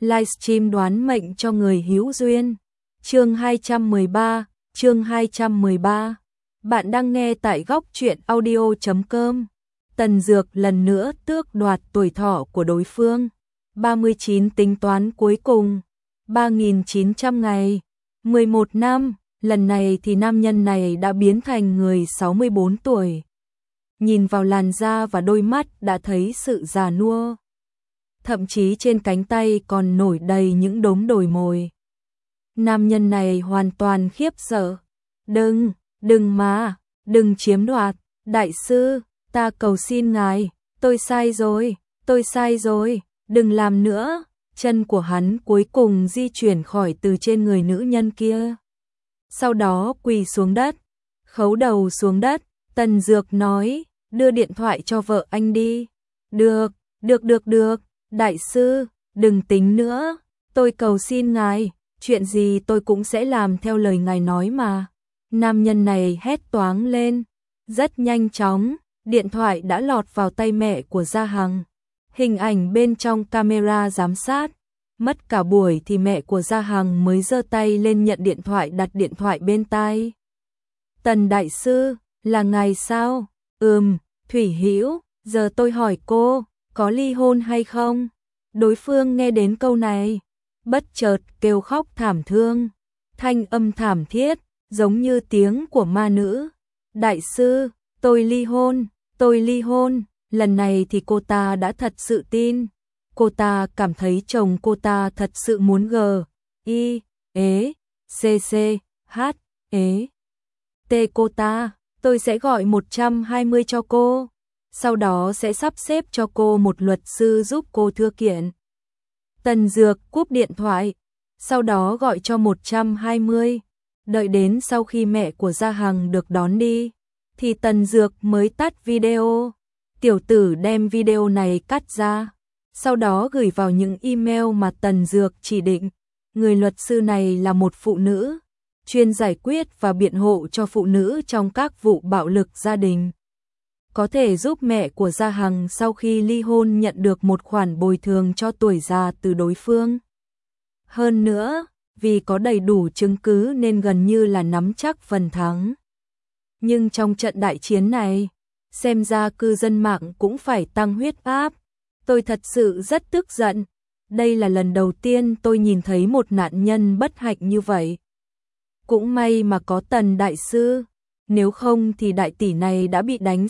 livestream đoán mệnh cho người hữu duyên. Chương 213. Bạn đang nghe tại góc truyện audio.com. Tần Dược lần nữa tước đoạt tuổi thọ của đối phương. 39 tính toán cuối cùng. 3.900 ngày. 11 năm. Lần này thì nam nhân này đã biến thành người 64 tuổi. Nhìn vào làn da và đôi mắt đã thấy sự già nua. Thậm chí trên cánh tay còn nổi đầy những đốm đồi mồi. Nam nhân này hoàn toàn khiếp sợ. Đừng chiếm đoạt. Đại sư, ta cầu xin ngài, tôi sai rồi, đừng làm nữa. Chân của hắn cuối cùng di chuyển khỏi từ trên người nữ nhân kia. Sau đó quỳ xuống đất, khấu đầu xuống đất. Tần Dược nói, đưa điện thoại cho vợ anh đi. Được, đại sư, đừng tính nữa, tôi cầu xin ngài, chuyện gì tôi cũng sẽ làm theo lời ngài nói mà. Nam nhân này hét toáng lên, rất nhanh chóng, điện thoại đã lọt vào tay mẹ của Gia Hằng. Hình ảnh bên trong camera giám sát, mất cả buổi thì mẹ của Gia Hằng mới giơ tay lên nhận điện thoại, đặt điện thoại bên tai. Tần đại sư, là ngài sao? Thủy Hữu, giờ tôi hỏi cô, có ly hôn hay không? Đối phương nghe đến câu này, bất chợt kêu khóc thảm thương, thanh âm thảm thiết, giống như tiếng của ma nữ. Đại sư, tôi ly hôn, lần này thì cô ta đã thật sự tin. Cô ta cảm thấy chồng cô ta thật sự muốn T cô ta, tôi sẽ gọi 120 cho cô. Sau đó sẽ sắp xếp cho cô một luật sư giúp cô thư kiện. Tần Dược cúp điện thoại, sau đó gọi cho 120. Đợi đến sau khi mẹ của Gia Hằng được đón đi, thì Tần Dược mới tắt video. Tiểu tử đem video này cắt ra, sau đó gửi vào những email mà Tần Dược chỉ định. Người luật sư này là một phụ nữ, chuyên giải quyết và biện hộ cho phụ nữ trong các vụ bạo lực gia đình. Có thể giúp mẹ của Gia Hằng sau khi ly hôn nhận được một khoản bồi thường cho tuổi già từ đối phương. Hơn nữa, vì có đầy đủ chứng cứ nên gần như là nắm chắc phần thắng. Nhưng trong trận đại chiến này, xem ra cư dân mạng cũng phải tăng huyết áp. Tôi thật sự rất tức giận. Đây là lần đầu tiên tôi nhìn thấy một nạn nhân bất hạnh như vậy. Cũng may mà có Tần đại sư, nếu không thì đại tỷ này đã bị đánh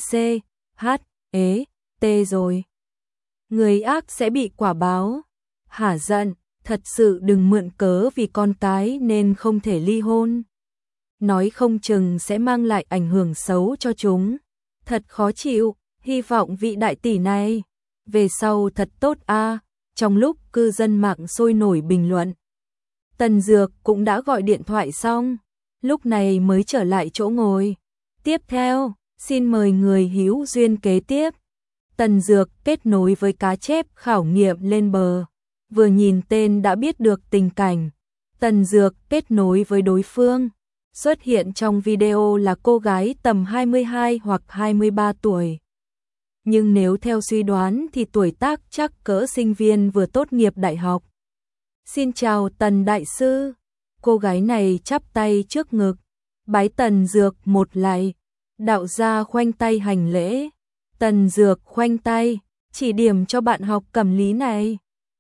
T rồi. Người ác sẽ bị quả báo. Hả giận, thật sự đừng mượn cớ vì con cái nên không thể ly hôn. Nói không chừng sẽ mang lại ảnh hưởng xấu cho chúng. Thật khó chịu, hy vọng vị đại tỷ này về sau thật tốt a. Trong lúc cư dân mạng sôi nổi bình luận, Tần Dược cũng đã gọi điện thoại xong, lúc này mới trở lại chỗ ngồi. Tiếp theo, xin mời người hữu duyên kế tiếp. Tần Dược kết nối với cá chép khảo nghiệm lên bờ, vừa nhìn tên đã biết được tình cảnh. Tần Dược kết nối với đối phương, xuất hiện trong video là cô gái tầm 22 hoặc 23 tuổi. Nhưng nếu theo suy đoán thì tuổi tác chắc cỡ sinh viên vừa tốt nghiệp đại học. Xin chào Tần đại sư. Cô gái này chắp tay trước ngực, bái Tần Dược một lạy. Đạo gia khoanh tay hành lễ. Tần Dược khoanh tay, chỉ điểm cho bạn học cẩm lý này.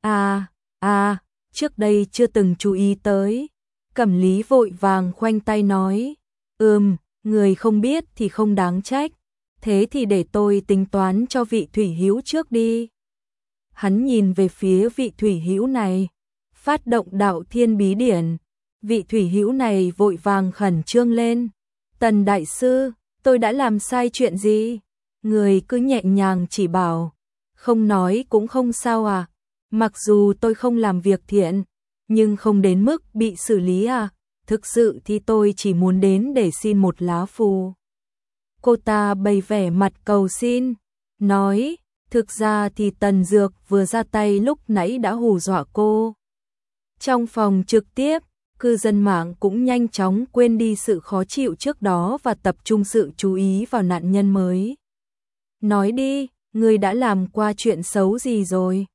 Trước đây chưa từng chú ý tới. Cẩm lý vội vàng khoanh tay nói, người không biết thì không đáng trách. Thế thì để tôi tính toán cho vị Thủy Hữu trước đi. Hắn nhìn về phía vị Thủy Hữu này, phát động đạo thiên bí điển. Vị Thủy Hữu này vội vàng khẩn trương lên. Tần đại sư, tôi đã làm sai chuyện gì? Người cứ nhẹ nhàng chỉ bảo, không nói cũng không sao à. Mặc dù tôi không làm việc thiện, nhưng không đến mức bị xử lý à. Thực sự thì tôi chỉ muốn đến để xin một lá phù. Cô ta bày vẻ mặt cầu xin, nói, thực ra thì Tần Dược vừa ra tay lúc nãy đã hù dọa cô. Trong phòng trực tiếp, cư dân mạng cũng nhanh chóng quên đi sự khó chịu trước đó và tập trung sự chú ý vào nạn nhân mới. Nói đi, người đã làm qua chuyện xấu gì rồi?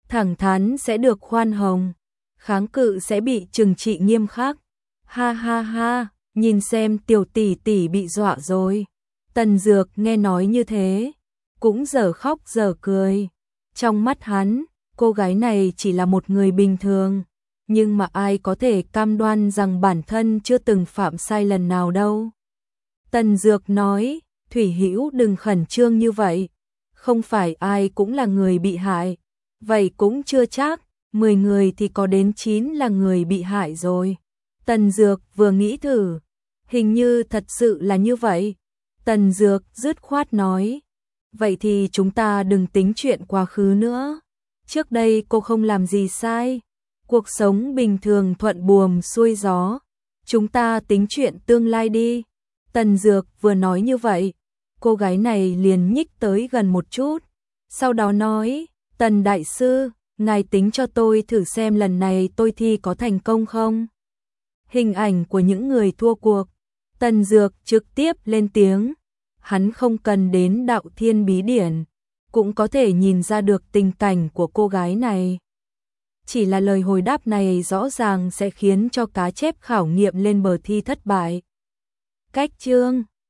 thẳng thắn sẽ được khoan hồng, kháng cự sẽ bị trừng trị nghiêm khắc. Ha ha ha, nhìn xem tiểu tỷ tỷ bị dọa rồi. Tần Dược nghe nói như thế, cũng dở khóc dở cười. Trong mắt hắn, cô gái này chỉ là một người bình thường, nhưng mà ai có thể cam đoan rằng bản thân chưa từng phạm sai lần nào đâu. Tần Dược nói, Thủy Hữu đừng khẩn trương như vậy, không phải ai cũng là người bị hại, vậy cũng chưa chắc, 10 người thì có đến 9 là người bị hại rồi. Tần Dược vừa nghĩ thử, hình như thật sự là như vậy. Tần Dược dứt khoát nói, vậy thì chúng ta đừng tính chuyện quá khứ nữa. Trước đây cô không làm gì sai, cuộc sống bình thường thuận buồm xuôi gió, chúng ta tính chuyện tương lai đi. Tần Dược vừa nói như vậy, cô gái này liền nhích tới gần một chút, sau đó nói, Tần Đại Sư, ngài tính cho tôi thử xem lần này tôi thi có thành công không? Hình ảnh của những người thua cuộc. Tần Dược trực tiếp lên tiếng, hắn không cần đến Đạo Thiên Bí Điển, cũng có thể nhìn ra được tình cảnh của cô gái này. Chỉ là lời hồi đáp này rõ ràng sẽ khiến cho cá chép khảo nghiệm lên bờ thi thất bại. Cách chương